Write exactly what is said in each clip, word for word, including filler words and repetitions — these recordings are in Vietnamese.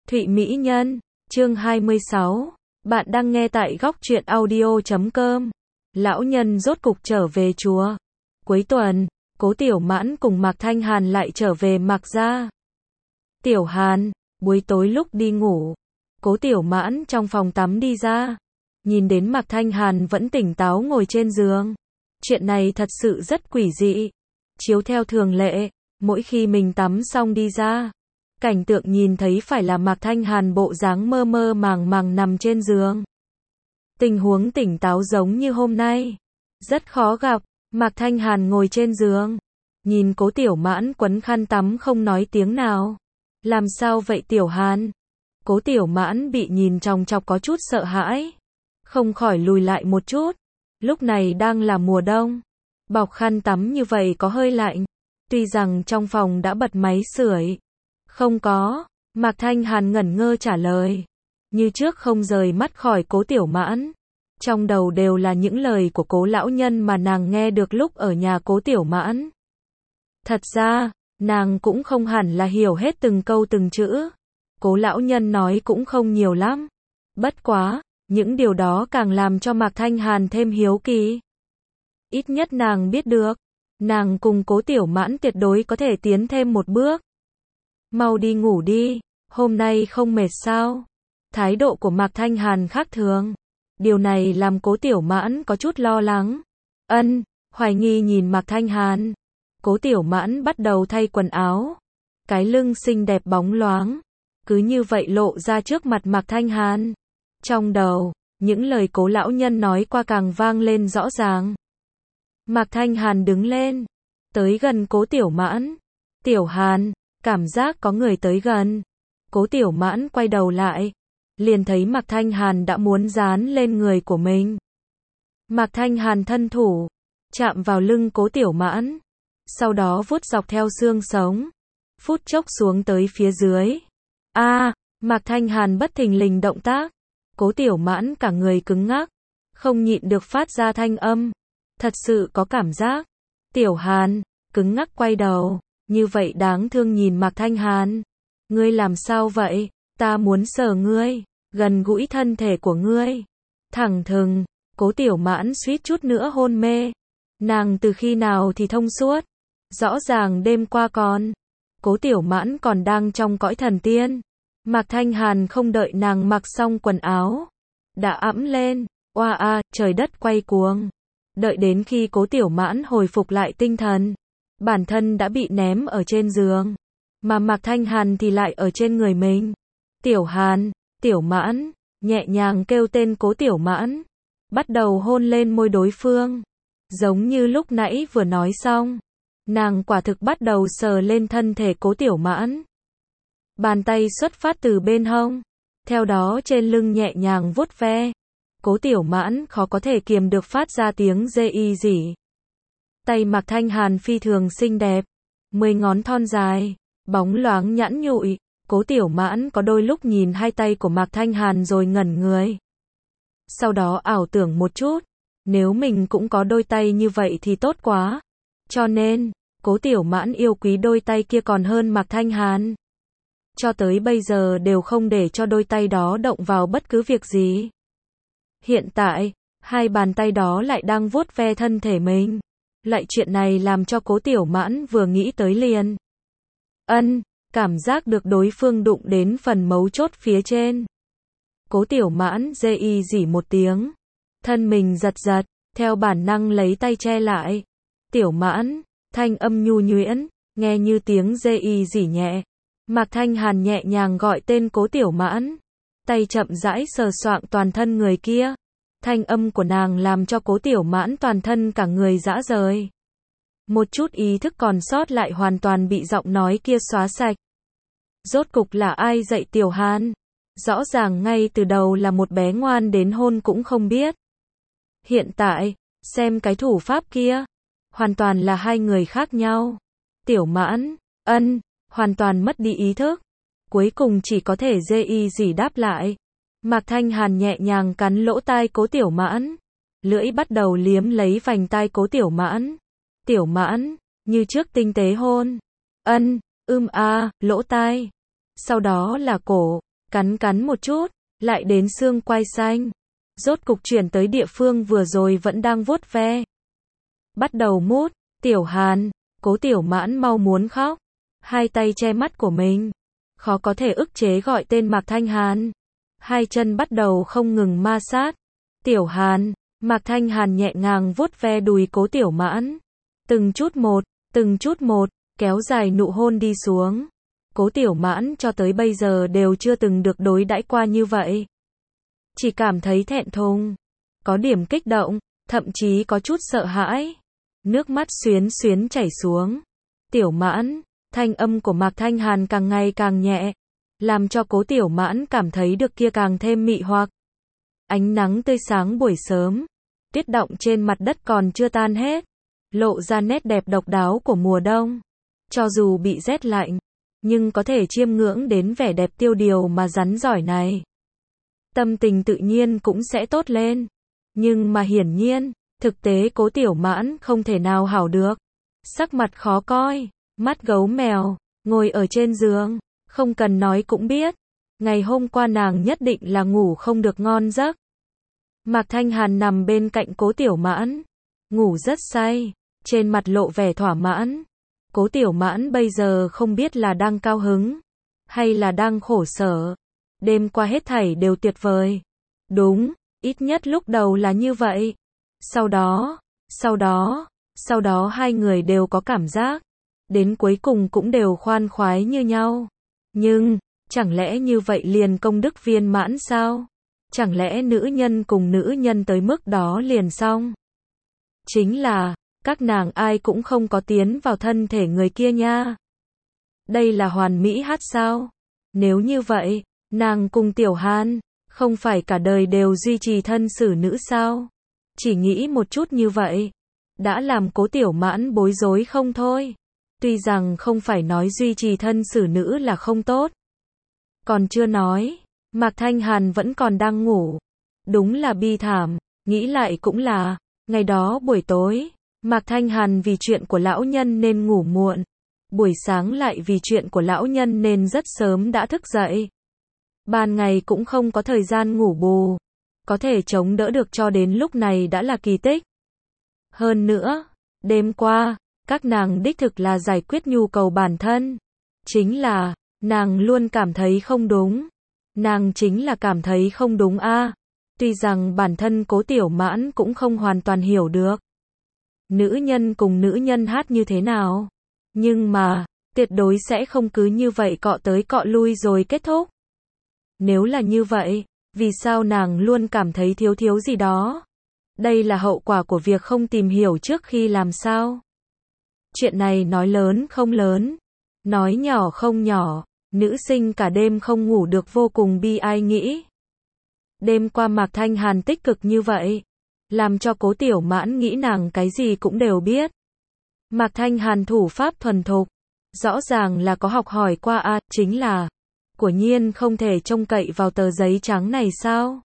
Thụy Mỹ Nhân, chương hai mươi sáu. Bạn đang nghe tại góc truyện audio chấm com. Lão nhân rốt cục trở về chùa. Cuối tuần, Cố Tiểu Mãn cùng Mạc Thanh Hàn lại trở về Mạc gia. Tiểu Hàn, buổi tối lúc đi ngủ, Cố Tiểu Mãn trong phòng tắm đi ra, nhìn đến Mạc Thanh Hàn vẫn tỉnh táo ngồi trên giường. Chuyện này thật sự rất quỷ dị. Chiếu theo thường lệ, mỗi khi mình tắm xong đi ra, cảnh tượng nhìn thấy phải là Mạc Thanh Hàn bộ dáng mơ mơ màng màng nằm trên giường. Tình huống tỉnh táo giống như hôm nay, rất khó gặp. Mạc Thanh Hàn ngồi trên giường, nhìn Cố Tiểu Mãn quấn khăn tắm không nói tiếng nào. Làm sao vậy Tiểu Hàn? Cố Tiểu Mãn bị nhìn chòng chọc có chút sợ hãi, không khỏi lùi lại một chút. Lúc này đang là mùa đông, bọc khăn tắm như vậy có hơi lạnh. Tuy rằng trong phòng đã bật máy sưởi. Không có, Mạc Thanh Hàn ngẩn ngơ trả lời. Như trước không rời mắt khỏi Cố Tiểu Mãn. Trong đầu đều là những lời của Cố lão nhân mà nàng nghe được lúc ở nhà Cố Tiểu Mãn. Thật ra, nàng cũng không hẳn là hiểu hết từng câu từng chữ. Cố lão nhân nói cũng không nhiều lắm. Bất quá, những điều đó càng làm cho Mạc Thanh Hàn thêm hiếu kỳ. Ít nhất nàng biết được, nàng cùng Cố Tiểu Mãn tuyệt đối có thể tiến thêm một bước. Mau đi ngủ đi, hôm nay không mệt sao? Thái độ của Mạc Thanh Hàn khác thường. Điều này làm Cố Tiểu Mãn có chút lo lắng. Ân, hoài nghi nhìn Mạc Thanh Hàn. Cố Tiểu Mãn bắt đầu thay quần áo. Cái lưng xinh đẹp bóng loáng, cứ như vậy lộ ra trước mặt Mạc Thanh Hàn. Trong đầu, những lời Cố lão nhân nói qua càng vang lên rõ ràng. Mạc Thanh Hàn đứng lên, tới gần Cố Tiểu Mãn. Tiểu Hàn, cảm giác có người tới gần. Cố Tiểu Mãn quay đầu lại, liền thấy Mạc Thanh Hàn đã muốn dán lên người của mình. Mạc Thanh Hàn thân thủ, chạm vào lưng Cố Tiểu Mãn, sau đó vuốt dọc theo xương sống, phút chốc xuống tới phía dưới. A, à, Mạc Thanh Hàn bất thình lình động tác, Cố Tiểu Mãn cả người cứng ngắc, không nhịn được phát ra thanh âm. Thật sự có cảm giác. Tiểu Hàn, cứng ngắc quay đầu, như vậy đáng thương nhìn Mạc Thanh Hàn. Ngươi làm sao vậy? Ta muốn sờ ngươi, gần gũi thân thể của ngươi. Thẳng thừng, Cố Tiểu Mãn suýt chút nữa hôn mê. Nàng từ khi nào thì thông suốt? Rõ ràng đêm qua còn, Cố Tiểu Mãn còn đang trong cõi thần tiên. Mạc Thanh Hàn không đợi nàng mặc xong quần áo, đã ẵm lên. Oa a, trời đất quay cuồng. Đợi đến khi Cố Tiểu Mãn hồi phục lại tinh thần, bản thân đã bị ném ở trên giường, mà Mạc Thanh Hàn thì lại ở trên người mình. Tiểu Hàn, Tiểu Mãn, nhẹ nhàng kêu tên Cố Tiểu Mãn, bắt đầu hôn lên môi đối phương. Giống như lúc nãy vừa nói xong, nàng quả thực bắt đầu sờ lên thân thể Cố Tiểu Mãn. Bàn tay xuất phát từ bên hông, theo đó trên lưng nhẹ nhàng vuốt ve. Cố Tiểu Mãn khó có thể kiềm được phát ra tiếng rê y rỉ. Tay Mạc Thanh Hàn phi thường xinh đẹp, mười ngón thon dài, bóng loáng nhẵn nhụi. Cố Tiểu Mãn có đôi lúc nhìn hai tay của Mạc Thanh Hàn rồi ngẩn người. Sau đó ảo tưởng một chút, nếu mình cũng có đôi tay như vậy thì tốt quá. Cho nên, Cố Tiểu Mãn yêu quý đôi tay kia còn hơn Mạc Thanh Hàn. Cho tới bây giờ đều không để cho đôi tay đó động vào bất cứ việc gì. Hiện tại, hai bàn tay đó lại đang vuốt ve thân thể mình. Lại chuyện này làm cho Cố Tiểu Mãn vừa nghĩ tới liền. Ân, cảm giác được đối phương đụng đến phần mấu chốt phía trên. Cố Tiểu Mãn dê y rỉ một tiếng. Thân mình giật giật, theo bản năng lấy tay che lại. Tiểu Mãn, thanh âm nhu nhuyễn, nghe như tiếng dê y rỉ nhẹ. Mạc Thanh Hàn nhẹ nhàng gọi tên Cố Tiểu Mãn. Tay chậm rãi sờ soạng toàn thân người kia. Thanh âm của nàng làm cho Cố Tiểu Mãn toàn thân cả người rã rời. Một chút ý thức còn sót lại hoàn toàn bị giọng nói kia xóa sạch. Rốt cục là ai dạy Tiểu Hàn? Rõ ràng ngay từ đầu là một bé ngoan đến hôn cũng không biết. Hiện tại, xem cái thủ pháp kia, hoàn toàn là hai người khác nhau. Tiểu Mãn, ân, hoàn toàn mất đi ý thức. Cuối cùng chỉ có thể dê y rỉ đáp lại. Mạc Thanh Hàn nhẹ nhàng cắn lỗ tai Cố Tiểu Mãn. Lưỡi bắt đầu liếm lấy vành tai Cố Tiểu Mãn. Tiểu Mãn, như trước tinh tế hôn. Ân, ưm a, lỗ tai. Sau đó là cổ. cắn cắn một chút, lại đến xương quai xanh. Rốt cục chuyển tới địa phương vừa rồi vẫn đang vuốt ve. Bắt đầu mút, Tiểu Hàn, Cố Tiểu Mãn mau muốn khóc. Hai tay che mắt của mình. Khó có thể ức chế gọi tên Mạc Thanh Hàn. Hai chân bắt đầu không ngừng ma sát. Tiểu Hàn, Mạc Thanh Hàn nhẹ nhàng vuốt ve đùi Cố Tiểu Mãn. Từng chút một, từng chút một, kéo dài nụ hôn đi xuống. Cố Tiểu Mãn cho tới bây giờ đều chưa từng được đối đãi qua như vậy. Chỉ cảm thấy thẹn thùng, có điểm kích động, thậm chí có chút sợ hãi. Nước mắt xuyến xuyến chảy xuống. Tiểu Mãn, thanh âm của Mạc Thanh Hàn càng ngày càng nhẹ, làm cho Cố Tiểu Mãn cảm thấy được kia càng thêm mị hoặc. Ánh nắng tươi sáng buổi sớm, tuyết động trên mặt đất còn chưa tan hết, lộ ra nét đẹp độc đáo của mùa đông. Cho dù bị rét lạnh, nhưng có thể chiêm ngưỡng đến vẻ đẹp tiêu điều mà rắn giỏi này. Tâm tình tự nhiên cũng sẽ tốt lên. Nhưng mà hiển nhiên, thực tế Cố Tiểu Mãn không thể nào hảo được. Sắc mặt khó coi, mắt gấu mèo, ngồi ở trên giường, không cần nói cũng biết. Ngày hôm qua nàng nhất định là ngủ không được ngon giấc. Mạc Thanh Hàn nằm bên cạnh Cố Tiểu Mãn, ngủ rất say, trên mặt lộ vẻ thỏa mãn. Cố Tiểu Mãn bây giờ không biết là đang cao hứng, hay là đang khổ sở. Đêm qua hết thảy đều tuyệt vời. Đúng, ít nhất lúc đầu là như vậy. Sau đó, sau đó, sau đó hai người đều có cảm giác. Đến cuối cùng cũng đều khoan khoái như nhau. Nhưng, chẳng lẽ như vậy liền công đức viên mãn sao? Chẳng lẽ nữ nhân cùng nữ nhân tới mức đó liền xong? Chính là, các nàng ai cũng không có tiến vào thân thể người kia nha. Đây là hoàn mỹ hát sao? Nếu như vậy, nàng cùng Tiểu Hàn, không phải cả đời đều duy trì thân xử nữ sao? Chỉ nghĩ một chút như vậy, đã làm Cố Tiểu Mãn bối rối không thôi. Tuy rằng không phải nói duy trì thân xử nữ là không tốt. Còn chưa nói, Mạc Thanh Hàn vẫn còn đang ngủ. Đúng là bi thảm, nghĩ lại cũng là, ngày đó buổi tối, Mạc Thanh Hàn vì chuyện của lão nhân nên ngủ muộn. Buổi sáng lại vì chuyện của lão nhân nên rất sớm đã thức dậy. Ban ngày cũng không có thời gian ngủ bù. Có thể chống đỡ được cho đến lúc này đã là kỳ tích. Hơn nữa, đêm qua, các nàng đích thực là giải quyết nhu cầu bản thân. Chính là, nàng luôn cảm thấy không đúng. Nàng chính là cảm thấy không đúng a. Tuy rằng bản thân Cố Tiểu Mãn cũng không hoàn toàn hiểu được. Nữ nhân cùng nữ nhân hát như thế nào. Nhưng mà, tuyệt đối sẽ không cứ như vậy cọ tới cọ lui rồi kết thúc. Nếu là như vậy, vì sao nàng luôn cảm thấy thiếu thiếu gì đó? Đây là hậu quả của việc không tìm hiểu trước khi làm sao? Chuyện này nói lớn không lớn, nói nhỏ không nhỏ, nữ sinh cả đêm không ngủ được vô cùng bi ai nghĩ. Đêm qua Mạc Thanh Hàn tích cực như vậy, làm cho Cố Tiểu Mãn nghĩ nàng cái gì cũng đều biết. Mạc Thanh Hàn thủ pháp thuần thục, rõ ràng là có học hỏi qua a, à, chính là, quả nhiên không thể trông cậy vào tờ giấy trắng này sao?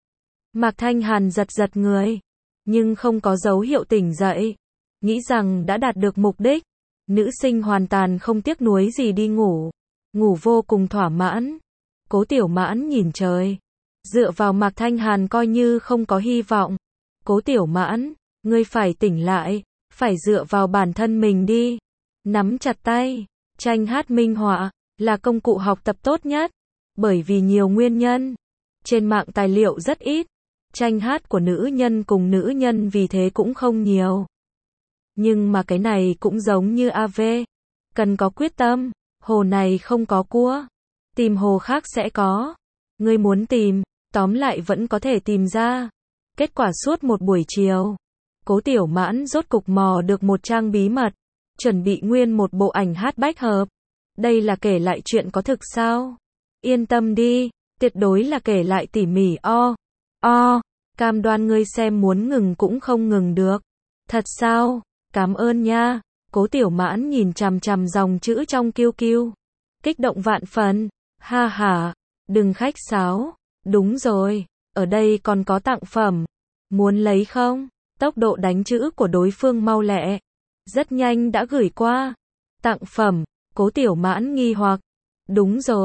Mạc Thanh Hàn giật giật người, nhưng không có dấu hiệu tỉnh dậy, nghĩ rằng đã đạt được mục đích. Nữ sinh hoàn toàn không tiếc nuối gì đi ngủ, ngủ vô cùng thỏa mãn. Cố Tiểu Mãn nhìn trời, dựa vào Mạc Thanh Hàn coi như không có hy vọng. Cố Tiểu Mãn, ngươi phải tỉnh lại, phải dựa vào bản thân mình đi. Nắm chặt tay, tranh hát minh họa là công cụ học tập tốt nhất, bởi vì nhiều nguyên nhân. Trên mạng tài liệu rất ít, tranh hát của nữ nhân cùng nữ nhân vì thế cũng không nhiều. Nhưng mà cái này cũng giống như a vê, cần có quyết tâm, hồ này không có cua, tìm hồ khác sẽ có. Ngươi muốn tìm, tóm lại vẫn có thể tìm ra. Kết quả suốt một buổi chiều, Cố Tiểu Mãn rốt cục mò được một trang bí mật, chuẩn bị nguyên một bộ ảnh hát bách hợp. Đây là kể lại chuyện có thực sao? Yên tâm đi, tuyệt đối là kể lại tỉ mỉ o, o, cam đoan ngươi xem muốn ngừng cũng không ngừng được. Thật sao? Cảm ơn nha. Cố Tiểu Mãn nhìn chằm chằm dòng chữ trong kiu kiu, kích động vạn phần. Ha ha, đừng khách sáo. Đúng rồi, ở đây còn có tặng phẩm. Muốn lấy không? Tốc độ đánh chữ của đối phương mau lẹ, rất nhanh đã gửi qua. Tặng phẩm, Cố Tiểu Mãn nghi hoặc. Đúng rồi,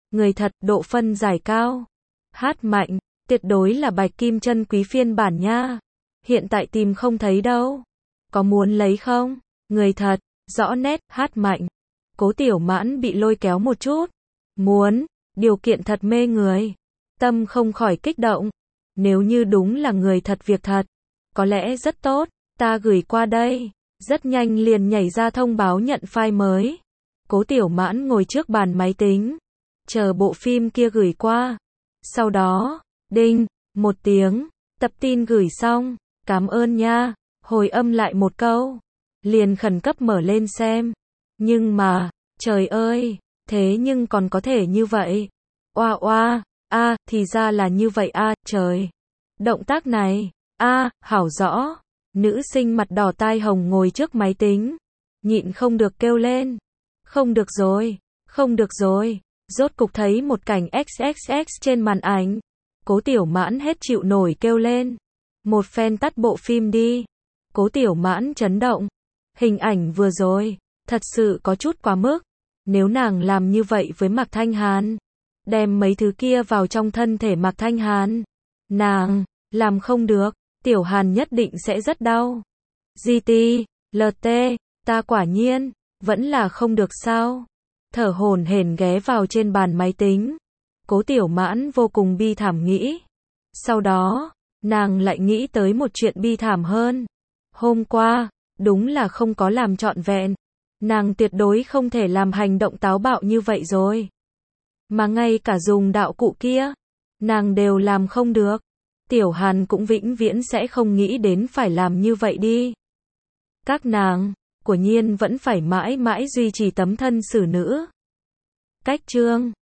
Người thật, độ phân giải cao. Hát mạnh, tuyệt đối là bạch kim chân quý phiên bản nha. Hiện tại tìm không thấy đâu. Có muốn lấy không? Người thật, rõ nét, hát mạnh. Cố Tiểu Mãn bị lôi kéo một chút. Muốn, điều kiện thật mê người. Tâm không khỏi kích động. Nếu như đúng là người thật việc thật, có lẽ rất tốt, ta gửi qua đây. Rất nhanh liền nhảy ra thông báo nhận file mới. Cố Tiểu Mãn ngồi trước bàn máy tính, chờ bộ phim kia gửi qua. Sau đó, đinh, một tiếng, tập tin gửi xong, cảm ơn nha, hồi âm lại một câu. Liền khẩn cấp mở lên xem. Nhưng mà, trời ơi, thế nhưng còn có thể như vậy. Oa oa, a, thì ra là như vậy a, trời. Động tác này, a, hảo rõ. Nữ sinh mặt đỏ tai hồng ngồi trước máy tính, nhịn không được kêu lên. Không được rồi, không được rồi. Rốt cục thấy một cảnh xx xx trên màn ảnh. Cố Tiểu Mãn hết chịu nổi kêu lên. Một phen tắt bộ phim đi. Cố Tiểu Mãn chấn động. Hình ảnh vừa rồi, thật sự có chút quá mức. Nếu nàng làm như vậy với Mạc Thanh Hàn, đem mấy thứ kia vào trong thân thể Mạc Thanh Hàn, nàng, làm không được, Tiểu Hàn nhất định sẽ rất đau. giê tê, lờ tê, ta quả nhiên, vẫn là không được sao. Thở hổn hển ghé vào trên bàn máy tính. Cố Tiểu Mãn vô cùng bi thảm nghĩ. Sau đó, nàng lại nghĩ tới một chuyện bi thảm hơn. Hôm qua, đúng là không có làm trọn vẹn. Nàng tuyệt đối không thể làm hành động táo bạo như vậy rồi. Mà ngay cả dùng đạo cụ kia, nàng đều làm không được. Tiểu Hàn cũng vĩnh viễn sẽ không nghĩ đến phải làm như vậy đi. Các nàng, quả nhiên vẫn phải mãi mãi duy trì tấm thân xử nữ. Cách chương